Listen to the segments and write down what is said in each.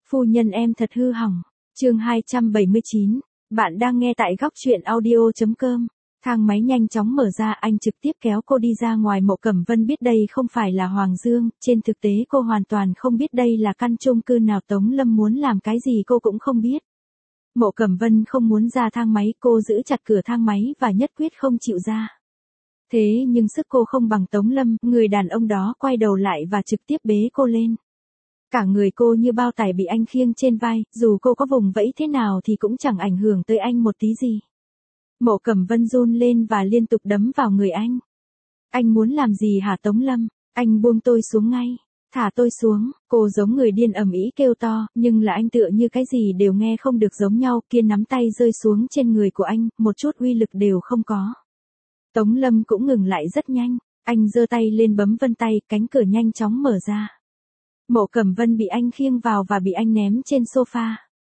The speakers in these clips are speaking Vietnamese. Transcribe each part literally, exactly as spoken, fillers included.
Phu nhân em thật hư hỏng. Chương hai trăm bảy mươi chín. Bạn đang nghe tại góc truyện audio chấm com. Thang máy nhanh chóng mở ra, anh trực tiếp kéo cô đi ra ngoài. Mộ Cẩm Vân biết đây không phải là Hoàng Dương, trên thực tế cô hoàn toàn không biết đây là căn chung cư nào, Tống Lâm muốn làm cái gì cô cũng không biết. Mộ Cẩm Vân không muốn ra thang máy, cô giữ chặt cửa thang máy và nhất quyết không chịu ra. Thế nhưng sức cô không bằng Tống Lâm, người đàn ông đó quay đầu lại và trực tiếp bế cô lên. Cả người cô như bao tải bị anh khiêng trên vai, dù cô có vùng vẫy thế nào thì cũng chẳng ảnh hưởng tới anh một tí gì. Mộ Cẩm Vân run lên và liên tục đấm vào người anh. Anh muốn làm gì hả Tống Lâm? Anh buông tôi xuống ngay. Thả tôi xuống, cô giống người điên ầm ĩ kêu to, nhưng là anh tựa như cái gì đều nghe không được giống nhau, kia nắm tay rơi xuống trên người của anh, một chút uy lực đều không có. Tống Lâm cũng ngừng lại rất nhanh, anh giơ tay lên bấm vân tay, cánh cửa nhanh chóng mở ra. Mộ Cẩm Vân bị anh khiêng vào và bị anh ném trên sofa.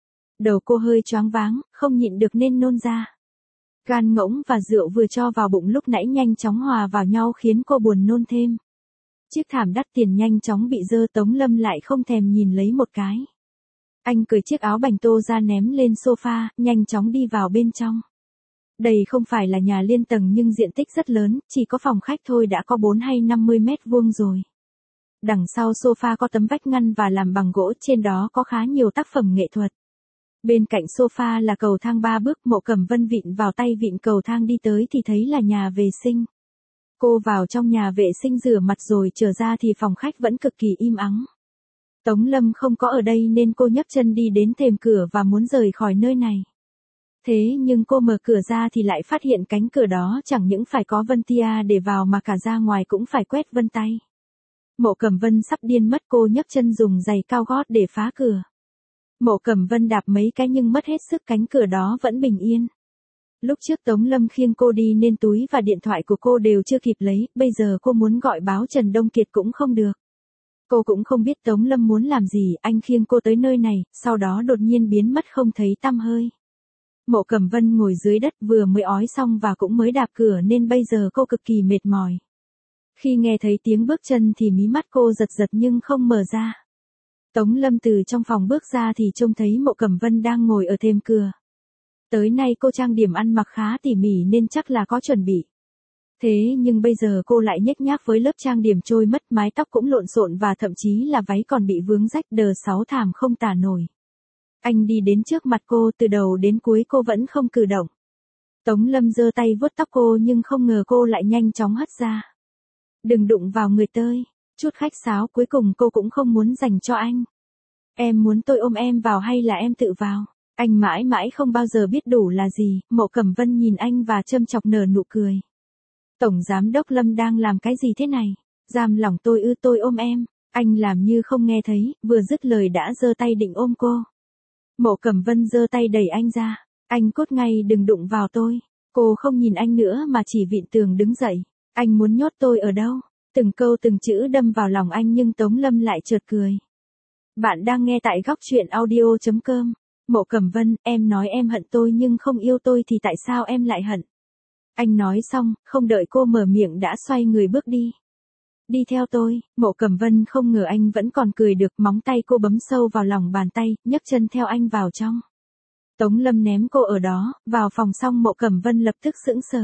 Đầu cô hơi choáng váng, không nhịn được nên nôn ra. Gan ngỗng và rượu vừa cho vào bụng lúc nãy nhanh chóng hòa vào nhau khiến cô buồn nôn thêm. Chiếc thảm đắt tiền nhanh chóng bị dơ, Tống Lâm lại không thèm nhìn lấy một cái. Anh cởi chiếc áo bành tô ra ném lên sofa, nhanh chóng đi vào bên trong. Đây không phải là nhà liên tầng nhưng diện tích rất lớn, chỉ có phòng khách thôi đã có bốn hay năm mươi mét vuông rồi. Đằng sau sofa có tấm vách ngăn và làm bằng gỗ, trên đó có khá nhiều tác phẩm nghệ thuật. Bên cạnh sofa là cầu thang ba bước, Mộ Cẩm Vân vịn vào tay vịn cầu thang đi tới thì thấy là nhà vệ sinh. Cô vào trong nhà vệ sinh rửa mặt rồi trở ra thì phòng khách vẫn cực kỳ im ắng. Tống Lâm không có ở đây nên cô nhấc chân đi đến thềm cửa và muốn rời khỏi nơi này. Thế nhưng cô mở cửa ra thì lại phát hiện cánh cửa đó chẳng những phải có vân tia để vào mà cả ra ngoài cũng phải quét vân tay. Mộ Cẩm Vân sắp điên mất, cô nhấc chân dùng giày cao gót để phá cửa. Mộ Cẩm Vân đạp mấy cái nhưng mất hết sức, cánh cửa đó vẫn bình yên. Lúc trước Tống Lâm khiêng cô đi nên túi và điện thoại của cô đều chưa kịp lấy, bây giờ cô muốn gọi báo Trần Đông Kiệt cũng không được. Cô cũng không biết Tống Lâm muốn làm gì, anh khiêng cô tới nơi này, sau đó đột nhiên biến mất không thấy tăm hơi. Mộ Cẩm Vân ngồi dưới đất vừa mới ói xong và cũng mới đạp cửa nên bây giờ cô cực kỳ mệt mỏi. Khi nghe thấy tiếng bước chân thì mí mắt cô giật giật nhưng không mở ra. Tống Lâm từ trong phòng bước ra thì trông thấy Mộ Cẩm Vân đang ngồi ở thềm cửa. Tới nay cô trang điểm ăn mặc khá tỉ mỉ nên chắc là có chuẩn bị. Thế nhưng bây giờ cô lại nhếch nhác với lớp trang điểm trôi mất, mái tóc cũng lộn xộn và thậm chí là váy còn bị vướng rách đờ sáu thảm không tả nổi. Anh đi đến trước mặt cô, từ đầu đến cuối cô vẫn không cử động. Tống Lâm giơ tay vuốt tóc cô nhưng không ngờ cô lại nhanh chóng hất ra. Đừng đụng vào người tôi. Chút khách sáo cuối cùng cô cũng không muốn dành cho anh. Em muốn tôi ôm em vào hay là em tự vào? Anh mãi mãi không bao giờ biết đủ là gì. Mộ Cẩm Vân nhìn anh và châm chọc nở nụ cười. Tổng giám đốc Lâm đang làm cái gì thế này? Giam lỏng tôi ư? Tôi ôm em. Anh làm như không nghe thấy, vừa dứt lời đã giơ tay định ôm cô. Mộ Cẩm Vân giơ tay đẩy anh ra. Anh cốt ngay, đừng đụng vào tôi. Cô không nhìn anh nữa mà chỉ vịn tường đứng dậy. Anh muốn nhốt tôi ở đâu? Từng câu từng chữ đâm vào lòng anh nhưng Tống Lâm lại chợt cười. Bạn đang nghe tại góc truyện audio chấm com. Mộ Cẩm Vân, em nói em hận tôi nhưng không yêu tôi thì tại sao em lại hận? Anh nói xong, không đợi cô mở miệng đã xoay người bước đi. Đi theo tôi. Mộ Cẩm Vân không ngờ anh vẫn còn cười được, móng tay cô bấm sâu vào lòng bàn tay, nhấc chân theo anh vào trong. Tống Lâm ném cô ở đó, vào phòng xong Mộ Cẩm Vân lập tức sững sờ.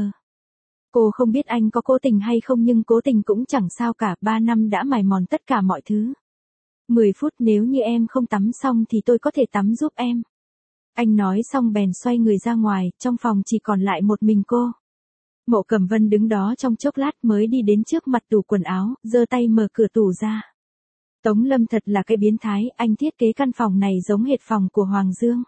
Cô không biết anh có cố tình hay không nhưng cố tình cũng chẳng sao cả, ba năm đã mài mòn tất cả mọi thứ. Mười phút nếu như em không tắm xong thì tôi có thể tắm giúp em. Anh nói xong bèn xoay người ra ngoài, trong phòng chỉ còn lại một mình cô. Mộ Cẩm Vân đứng đó trong chốc lát mới đi đến trước mặt tủ quần áo, giơ tay mở cửa tủ ra. Tống Lâm thật là cái biến thái, anh thiết kế căn phòng này giống hệt phòng của Hoàng Dương.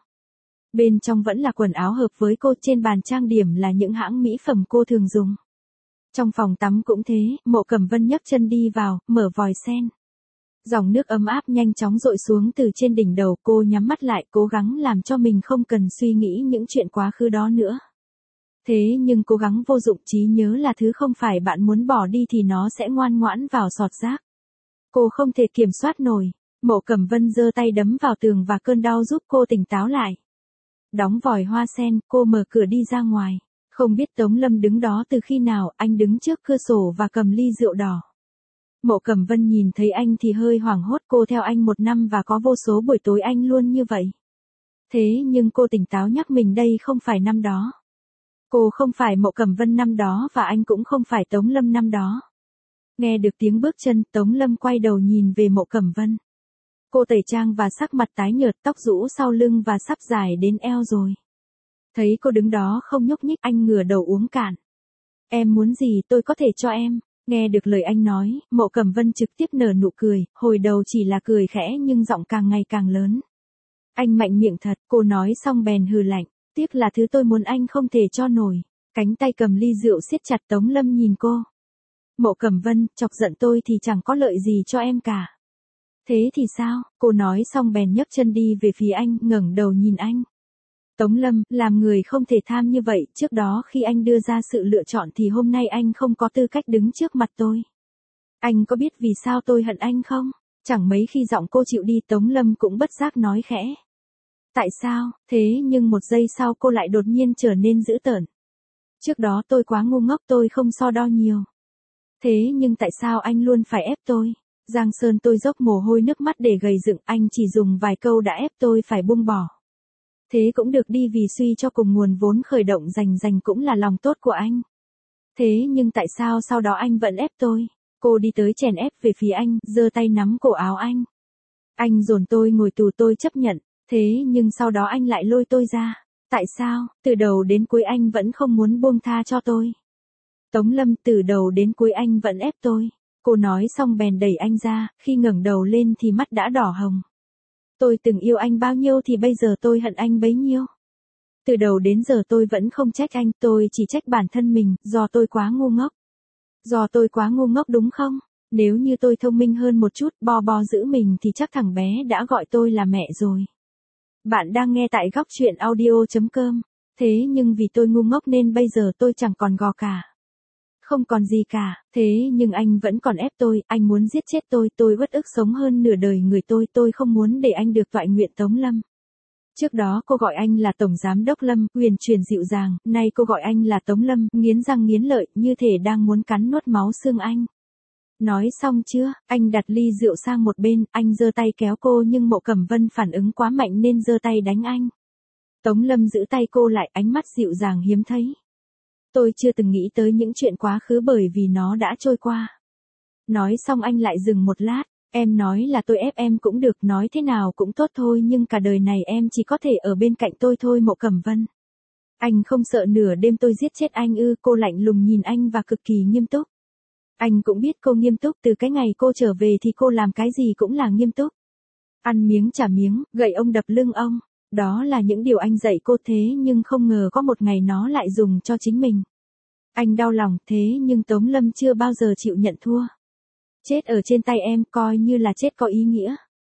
Bên trong vẫn là quần áo hợp với cô, trên bàn trang điểm là những hãng mỹ phẩm cô thường dùng. Trong phòng tắm cũng thế, Mộ Cẩm Vân nhấc chân đi vào, mở vòi sen. Dòng nước ấm áp nhanh chóng dội xuống từ trên đỉnh đầu, cô nhắm mắt lại cố gắng làm cho mình không cần suy nghĩ những chuyện quá khứ đó nữa. Thế nhưng cố gắng vô dụng, trí nhớ là thứ không phải bạn muốn bỏ đi thì nó sẽ ngoan ngoãn vào sọt rác. Cô không thể kiểm soát nổi. Mộ Cẩm Vân giơ tay đấm vào tường và cơn đau giúp cô tỉnh táo lại. Đóng vòi hoa sen, cô mở cửa đi ra ngoài. Không biết Tống Lâm đứng đó từ khi nào, anh đứng trước cửa sổ và cầm ly rượu đỏ. Mộ Cẩm Vân nhìn thấy anh thì hơi hoảng hốt, cô theo anh một năm và có vô số buổi tối anh luôn như vậy. Thế nhưng cô tỉnh táo nhắc mình đây không phải năm đó. Cô không phải Mộ Cẩm Vân năm đó và anh cũng không phải Tống Lâm năm đó. Nghe được tiếng bước chân, Tống Lâm quay đầu nhìn về Mộ Cẩm Vân. Cô tẩy trang và sắc mặt tái nhợt, tóc rũ sau lưng và sắp dài đến eo rồi. Thấy cô đứng đó không nhúc nhích, anh ngửa đầu uống cạn. Em muốn gì tôi có thể cho em. Nghe được lời anh nói, Mộ Cẩm Vân trực tiếp nở nụ cười, hồi đầu chỉ là cười khẽ nhưng giọng càng ngày càng lớn. Anh mạnh miệng thật, cô nói xong bèn hừ lạnh, tiếc là thứ tôi muốn anh không thể cho nổi. Cánh tay cầm ly rượu siết chặt. Tống Lâm nhìn cô. Mộ Cẩm Vân, chọc giận tôi thì chẳng có lợi gì cho em cả. Thế thì sao? Cô nói xong bèn nhấc chân đi về phía anh, ngẩng đầu nhìn anh. Tống Lâm, làm người không thể tham như vậy, trước đó khi anh đưa ra sự lựa chọn thì hôm nay anh không có tư cách đứng trước mặt tôi. Anh có biết vì sao tôi hận anh không? Chẳng mấy khi giọng cô chịu đi, Tống Lâm cũng bất giác nói khẽ. Tại sao? Thế nhưng một giây sau cô lại đột nhiên trở nên dữ tợn. Trước đó tôi quá ngu ngốc, tôi không so đo nhiều. Thế nhưng tại sao anh luôn phải ép tôi? Giang Sơn tôi dốc mồ hôi nước mắt để gầy dựng, anh chỉ dùng vài câu đã ép tôi phải buông bỏ. Thế cũng được đi, vì suy cho cùng nguồn vốn khởi động dành dành cũng là lòng tốt của anh. Thế nhưng tại sao sau đó anh vẫn ép tôi? Cô đi tới chèn ép về phía anh, giơ tay nắm cổ áo anh. Anh dồn tôi ngồi tù tôi chấp nhận, thế nhưng sau đó anh lại lôi tôi ra. Tại sao? Từ đầu đến cuối anh vẫn không muốn buông tha cho tôi. Tống Lâm, từ đầu đến cuối anh vẫn ép tôi. Cô nói xong bèn đẩy anh ra, khi ngẩng đầu lên thì mắt đã đỏ hồng. Tôi từng yêu anh bao nhiêu thì bây giờ tôi hận anh bấy nhiêu. Từ đầu đến giờ tôi vẫn không trách anh, tôi chỉ trách bản thân mình, do tôi quá ngu ngốc. Do tôi quá ngu ngốc đúng không? Nếu như tôi thông minh hơn một chút, bo bo giữ mình thì chắc thằng bé đã gọi tôi là mẹ rồi. Bạn đang nghe tại góc truyện audio chấm com. Thế nhưng vì tôi ngu ngốc nên bây giờ tôi chẳng còn gò cả. Không còn gì cả, thế nhưng anh vẫn còn ép tôi, anh muốn giết chết tôi, tôi uất ức sống hơn nửa đời người tôi, tôi không muốn để anh được toại nguyện. Tống Lâm. Trước đó cô gọi anh là Tổng Giám Đốc Lâm, huyền truyền dịu dàng, nay cô gọi anh là Tống Lâm, nghiến răng nghiến lợi, như thể đang muốn cắn nuốt máu xương anh. Nói xong chưa? Anh đặt ly rượu sang một bên, anh giơ tay kéo cô nhưng Mộ Cẩm Vân phản ứng quá mạnh nên giơ tay đánh anh. Tống Lâm giữ tay cô lại, ánh mắt dịu dàng hiếm thấy. Tôi chưa từng nghĩ tới những chuyện quá khứ bởi vì nó đã trôi qua. Nói xong anh lại dừng một lát, em nói là tôi ép em cũng được, nói thế nào cũng tốt thôi, nhưng cả đời này em chỉ có thể ở bên cạnh tôi thôi. Mộ Cẩm Vân. Anh không sợ nửa đêm tôi giết chết anh ư? Cô lạnh lùng nhìn anh và cực kỳ nghiêm túc. Anh cũng biết cô nghiêm túc, từ cái ngày cô trở về thì cô làm cái gì cũng là nghiêm túc. Ăn miếng trả miếng, gậy ông đập lưng ông. Đó là những điều anh dạy cô, thế nhưng không ngờ có một ngày nó lại dùng cho chính mình. Anh đau lòng, thế nhưng Tống Lâm chưa bao giờ chịu nhận thua. Chết ở trên tay em coi như là chết có ý nghĩa.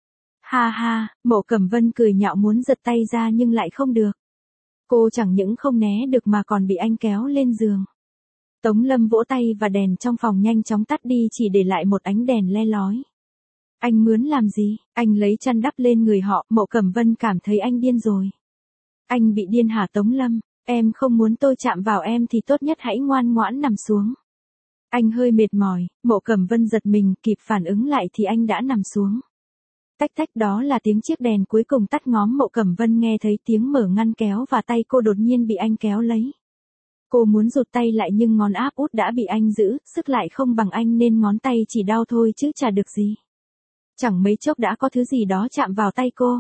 Ha ha, Mộ Cẩm Vân cười nhạo muốn giật tay ra nhưng lại không được. Cô chẳng những không né được mà còn bị anh kéo lên giường. Tống Lâm vỗ tay và đèn trong phòng nhanh chóng tắt đi, chỉ để lại một ánh đèn le lói. Anh mướn làm gì? Anh lấy chăn đắp lên người họ. Mộ Cẩm Vân cảm thấy anh điên rồi. Anh bị điên hả Tống Lâm? Em không muốn tôi chạm vào em thì tốt nhất hãy ngoan ngoãn nằm xuống. Anh hơi mệt mỏi. Mộ Cẩm Vân giật mình, kịp phản ứng lại thì anh đã nằm xuống. Tách tách, đó là tiếng chiếc đèn cuối cùng tắt ngóm. Mộ Cẩm Vân nghe thấy tiếng mở ngăn kéo và tay cô đột nhiên bị anh kéo lấy. Cô muốn rụt tay lại nhưng ngón áp út đã bị anh giữ, sức lại không bằng anh nên ngón tay chỉ đau thôi chứ chả được gì. Chẳng mấy chốc đã có thứ gì đó chạm vào tay cô.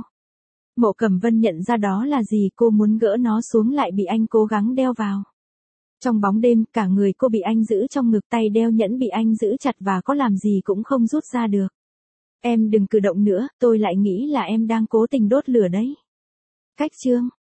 Mộ Cẩm Vân nhận ra đó là gì, cô muốn gỡ nó xuống lại bị anh cố gắng đeo vào. Trong bóng đêm, cả người cô bị anh giữ trong ngực, tay đeo nhẫn bị anh giữ chặt và có làm gì cũng không rút ra được. Em đừng cử động nữa, tôi lại nghĩ là em đang cố tình đốt lửa đấy. Cách chương.